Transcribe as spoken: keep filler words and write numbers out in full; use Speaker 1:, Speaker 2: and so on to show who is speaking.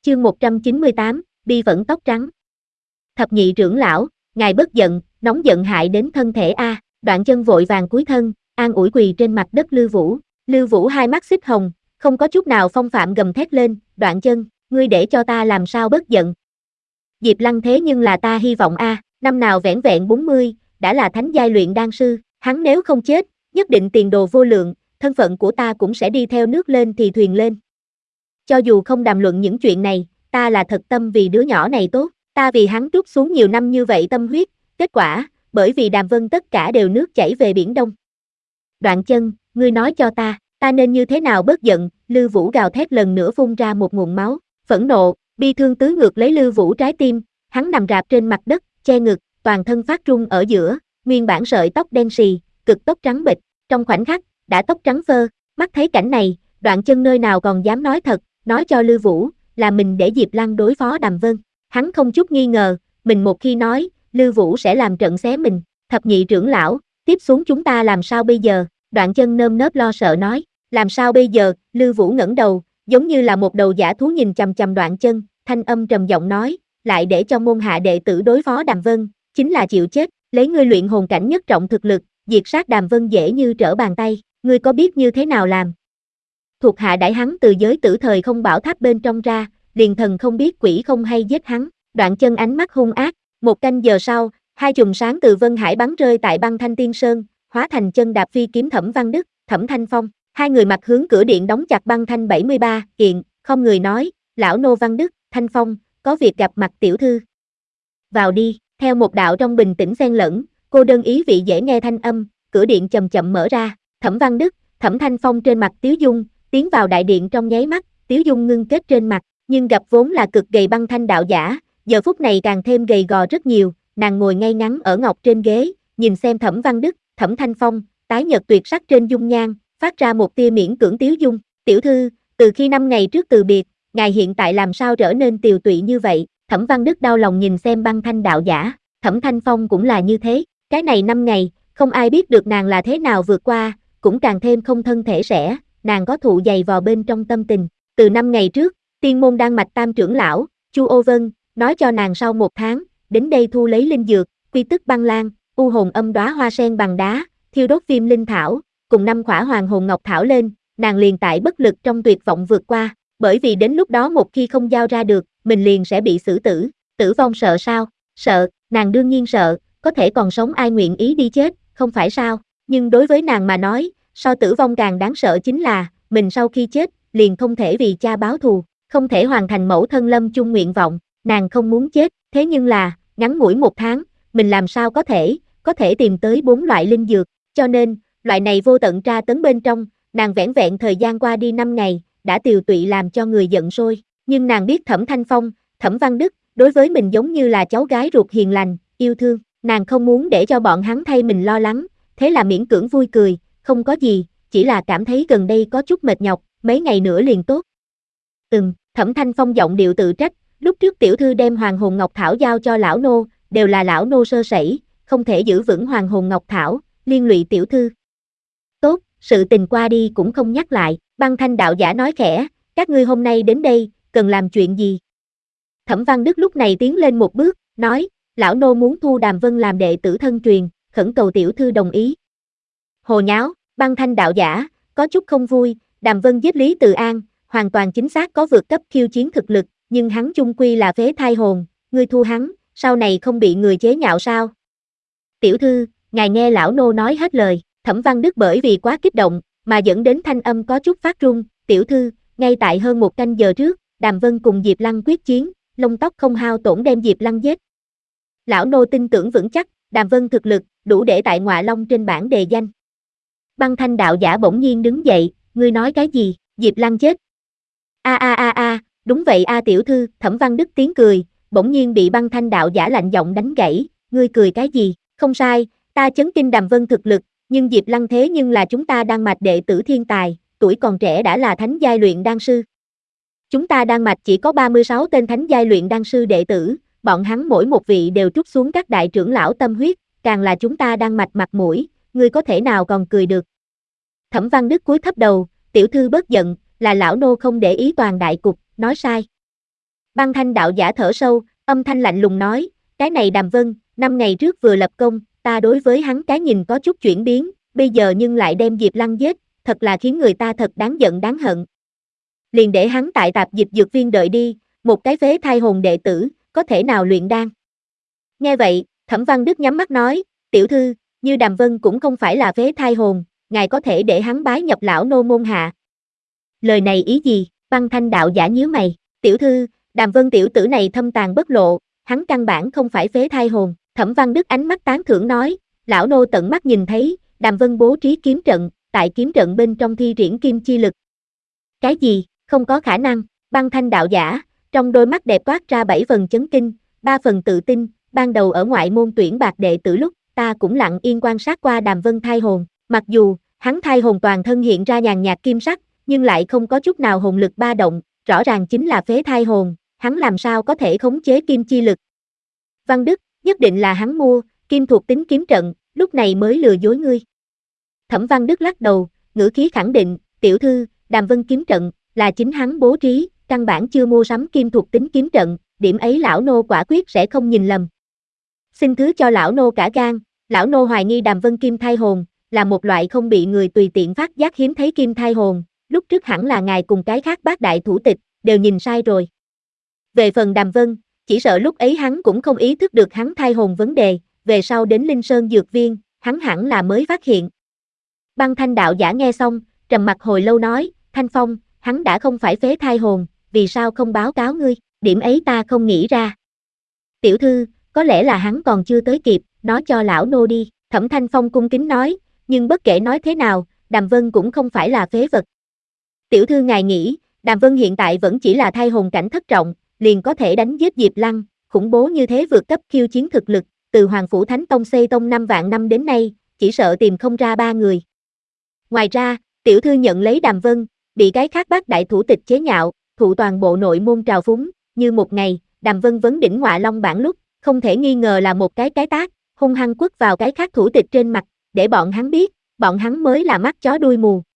Speaker 1: Chương một trăm chín mươi tám, Bi vẫn tóc trắng. Thập nhị trưởng lão, ngài bất giận, nóng giận hại đến thân thể a. Đoạn Chân vội vàng cúi thân, an ủi quỳ trên mặt đất Lưu Vũ. Lưu Vũ hai mắt xích hồng, không có chút nào phong phạm gầm thét lên, Đoạn Chân, ngươi để cho ta làm sao bất giận. Diệp Lăng thế nhưng là ta hy vọng a, năm nào vẻn vẹn bốn mươi, đã là thánh giai luyện đan sư, hắn nếu không chết, nhất định tiền đồ vô lượng, thân phận của ta cũng sẽ đi theo nước lên thì thuyền lên. Cho dù không đàm luận những chuyện này, ta là thật tâm vì đứa nhỏ này tốt, ta vì hắn trút xuống nhiều năm như vậy tâm huyết, kết quả, bởi vì Đàm Vân tất cả đều nước chảy về biển Đông. Đoạn Chân, ngươi nói cho ta, ta nên như thế nào bất giận? Lưu Vũ gào thét lần nữa phun ra một nguồn máu, phẫn nộ, bi thương tứ ngược lấy Lưu Vũ trái tim, hắn nằm rạp trên mặt đất, che ngực, toàn thân phát run ở giữa, nguyên bản sợi tóc đen sì, cực tóc trắng bệch, trong khoảnh khắc, đã tóc trắng phơ. Mắt thấy cảnh này, Đoạn Chân nơi nào còn dám nói thật, nói cho Lưu Vũ, là mình để Diệp Lăng đối phó Đàm Vân. Hắn không chút nghi ngờ, mình một khi nói, Lưu Vũ sẽ làm trận xé mình. Thập nhị trưởng lão, tiếp xuống chúng ta làm sao bây giờ? Đoạn Chân nơm nớp lo sợ nói, làm sao bây giờ? Lưu Vũ ngẩng đầu, giống như là một đầu dã thú nhìn chằm chằm Đoạn Chân, thanh âm trầm giọng nói, lại để cho môn hạ đệ tử đối phó Đàm Vân, chính là chịu chết, lấy ngươi luyện hồn cảnh nhất trọng thực lực, diệt sát Đàm Vân dễ như trở bàn tay, ngươi có biết như thế nào làm? Thuộc hạ đãi hắn từ giới tử thời không bảo tháp bên trong ra, liền thần không biết quỷ không hay giết hắn. Đoạn Chân ánh mắt hung ác, một canh giờ sau, hai chùm sáng từ Vân Hải bắn rơi tại Băng Thanh Tiên Sơn, hóa thành chân đạp phi kiếm Thẩm Văn Đức, Thẩm Thanh Phong, hai người mặt hướng cửa điện đóng chặt Băng Thanh bảy mươi ba kiện, không người nói, lão nô Văn Đức, Thanh Phong, có việc gặp mặt tiểu thư. Vào đi, theo một đạo trong bình tĩnh xen lẫn, cô đơn ý vị dễ nghe thanh âm, cửa điện chậm chậm mở ra, Thẩm Văn Đức, Thẩm Thanh Phong trên mặt tiếu dung, tiến vào đại điện trong nháy mắt, tiếu dung ngưng kết trên mặt, nhưng gặp vốn là cực gầy Băng Thanh đạo giả, giờ phút này càng thêm gầy gò rất nhiều, nàng ngồi ngay ngắn ở ngọc trên ghế, nhìn xem Thẩm Văn Đức, Thẩm Thanh Phong, tái nhợt tuyệt sắc trên dung nhan, phát ra một tia miễn cưỡng tiếu dung, tiểu thư, từ khi năm ngày trước từ biệt, ngài hiện tại làm sao trở nên tiều tụy như vậy? Thẩm Văn Đức đau lòng nhìn xem Băng Thanh đạo giả, Thẩm Thanh Phong cũng là như thế, cái này năm ngày, không ai biết được nàng là thế nào vượt qua, cũng càng thêm không thân thể sẻ, nàng có thụ dày vò bên trong tâm tình. Từ năm ngày trước, Tiên môn đan mạch tam trưởng lão, Chu Ô Vân, nói cho nàng sau một tháng, đến đây thu lấy linh dược, quy tức băng lan, u hồn âm đóa hoa sen bằng đá, thiêu đốt viêm linh thảo, cùng năm khỏa hoàng hồn ngọc thảo lên, nàng liền tại bất lực trong tuyệt vọng vượt qua, bởi vì đến lúc đó một khi không giao ra được, mình liền sẽ bị xử tử. Tử vong sợ sao? Sợ, nàng đương nhiên sợ, có thể còn sống ai nguyện ý đi chết, không phải sao? Nhưng đối với nàng mà nói, so tử vong càng đáng sợ chính là, mình sau khi chết, liền không thể vì cha báo thù, không thể hoàn thành mẫu thân lâm chung nguyện vọng, nàng không muốn chết, thế nhưng là, ngắn ngủi một tháng, mình làm sao có thể, có thể tìm tới bốn loại linh dược, cho nên, loại này vô tận tra tấn bên trong, nàng vẻn vẹn thời gian qua đi năm ngày, đã tiều tụy làm cho người giận sôi, nhưng nàng biết Thẩm Thanh Phong, Thẩm Văn Đức, đối với mình giống như là cháu gái ruột hiền lành, yêu thương, nàng không muốn để cho bọn hắn thay mình lo lắng, thế là miễn cưỡng vui cười, không có gì, chỉ là cảm thấy gần đây có chút mệt nhọc, mấy ngày nữa liền tốt. Ừm, Thẩm Thanh Phong giọng điệu tự trách, lúc trước tiểu thư đem Hoàng Hồn Ngọc Thảo giao cho lão nô, đều là lão nô sơ sẩy, không thể giữ vững Hoàng Hồn Ngọc Thảo, liên lụy tiểu thư. Tốt, sự tình qua đi cũng không nhắc lại, Băng Thanh đạo giả nói khẽ, các ngươi hôm nay đến đây, cần làm chuyện gì? Thẩm Văn Đức lúc này tiến lên một bước, nói, lão nô muốn thu Đàm Vân làm đệ tử thân truyền, khẩn cầu tiểu thư đồng ý. Hồ nháo, Băng Thanh đạo giả, có chút không vui, Đàm Vân giết Lý Từ An, hoàn toàn chính xác có vượt cấp khiêu chiến thực lực, nhưng hắn chung quy là phế thai hồn, ngươi thu hắn, sau này không bị người chế nhạo sao? Tiểu thư, ngài nghe lão nô nói hết lời, Thẩm Văn Đức bởi vì quá kích động, mà dẫn đến thanh âm có chút phát run, tiểu thư, ngay tại hơn một canh giờ trước, Đàm Vân cùng Diệp Lăng quyết chiến, lông tóc không hao tổn đem Diệp Lăng giết. Lão nô tin tưởng vững chắc, Đàm Vân thực lực, đủ để tại Ngọa Long trên bảng đề danh. Băng Thanh đạo giả bỗng nhiên đứng dậy, ngươi nói cái gì, Diệp Lăng chết? A a a a, đúng vậy a tiểu thư, Thẩm Văn Đức tiếng cười, bỗng nhiên bị Băng Thanh đạo giả lạnh giọng đánh gãy, ngươi cười cái gì, không sai, ta chấn kinh Đàm Vân thực lực, nhưng Diệp Lăng thế nhưng là chúng ta Đan Mạch đệ tử thiên tài, tuổi còn trẻ đã là thánh giai luyện đan sư. Chúng ta Đan Mạch chỉ có ba mươi sáu tên thánh giai luyện đan sư đệ tử, bọn hắn mỗi một vị đều trút xuống các đại trưởng lão tâm huyết, càng là chúng ta Đan Mạch mặt mũi, ngươi có thể nào còn cười được. Thẩm Văn Đức cúi thấp đầu, tiểu thư bất giận, là lão nô không để ý toàn đại cục, nói sai. Băng Thanh đạo giả thở sâu, âm thanh lạnh lùng nói, cái này Đàm Vân, năm ngày trước vừa lập công, ta đối với hắn cái nhìn có chút chuyển biến, bây giờ nhưng lại đem Diệp Lăng giết, thật là khiến người ta thật đáng giận đáng hận. Liền để hắn tại tạp dịch dược viên đợi đi, một cái phế thai hồn đệ tử, có thể nào luyện đan. Nghe vậy, Thẩm Văn Đức nhắm mắt nói, tiểu thư, như Đàm Vân cũng không phải là phế thai hồn, ngài có thể để hắn bái nhập lão nô môn hạ. Lời này ý gì? Băng Thanh đạo giả nhíu mày, tiểu thư, Đàm Vân tiểu tử này thâm tàn bất lộ, hắn căn bản không phải phế thai hồn. Thẩm Văn Đức ánh mắt tán thưởng nói, lão nô tận mắt nhìn thấy, Đàm Vân bố trí kiếm trận, tại kiếm trận bên trong thi triển kim chi lực. Cái gì? Không có khả năng. Băng Thanh đạo giả, trong đôi mắt đẹp toát ra bảy phần chấn kinh, ba phần tự tin, ban đầu ở ngoại môn tuyển bạc đệ tử lúc, ta cũng lặng yên quan sát qua Đàm Vân thai hồn, mặc dù, hắn thai hồn toàn thân hiện ra nhàn nhạt kim sắc, nhưng lại không có chút nào hồn lực ba động, rõ ràng chính là phế thai hồn, hắn làm sao có thể khống chế kim chi lực. Văn Đức, nhất định là hắn mua, kim thuộc tính kiếm trận, lúc này mới lừa dối ngươi. Thẩm Văn Đức lắc đầu, ngữ khí khẳng định, tiểu thư, Đàm Vân kiếm trận, là chính hắn bố trí, căn bản chưa mua sắm kim thuộc tính kiếm trận, điểm ấy lão nô quả quyết sẽ không nhìn lầm. Xin thứ cho lão nô cả gan, lão nô hoài nghi Đàm Vân kim thai hồn, là một loại không bị người tùy tiện phát giác hiếm thấy kim thai hồn, lúc trước hẳn là ngài cùng cái khác bác đại thủ tịch, đều nhìn sai rồi. Về phần Đàm Vân, chỉ sợ lúc ấy hắn cũng không ý thức được hắn thai hồn vấn đề, về sau đến Linh Sơn Dược Viên, hắn hẳn là mới phát hiện. Băng Thanh đạo giả nghe xong, trầm mặt hồi lâu nói, Thanh Phong, hắn đã không phải phế thai hồn, vì sao không báo cáo ngươi, điểm ấy ta không nghĩ ra. Tiểu thư, có lẽ là hắn còn chưa tới kịp, nói cho lão nô đi, Thẩm Thanh Phong cung kính nói, nhưng bất kể nói thế nào, Đàm Vân cũng không phải là phế vật. Tiểu thư ngài nghĩ, Đàm Vân hiện tại vẫn chỉ là thai hồn cảnh thất trọng, liền có thể đánh giết Diệp Lăng, khủng bố như thế vượt cấp khiêu chiến thực lực, từ Hoàng Phủ Thánh Tông xây tông năm vạn năm đến nay, chỉ sợ tìm không ra ba người. Ngoài ra, tiểu thư nhận lấy Đàm Vân, bị cái khác bác đại thủ tịch chế nhạo, thụ toàn bộ nội môn trào phúng, như một ngày, Đàm Vân vấn đỉnh Ngọa Long bản lúc, không thể nghi ngờ là một cái cái tát, hung hăng quất vào cái khác thủ tịch trên mặt, để bọn hắn biết, bọn hắn mới là mắt chó đuôi mù.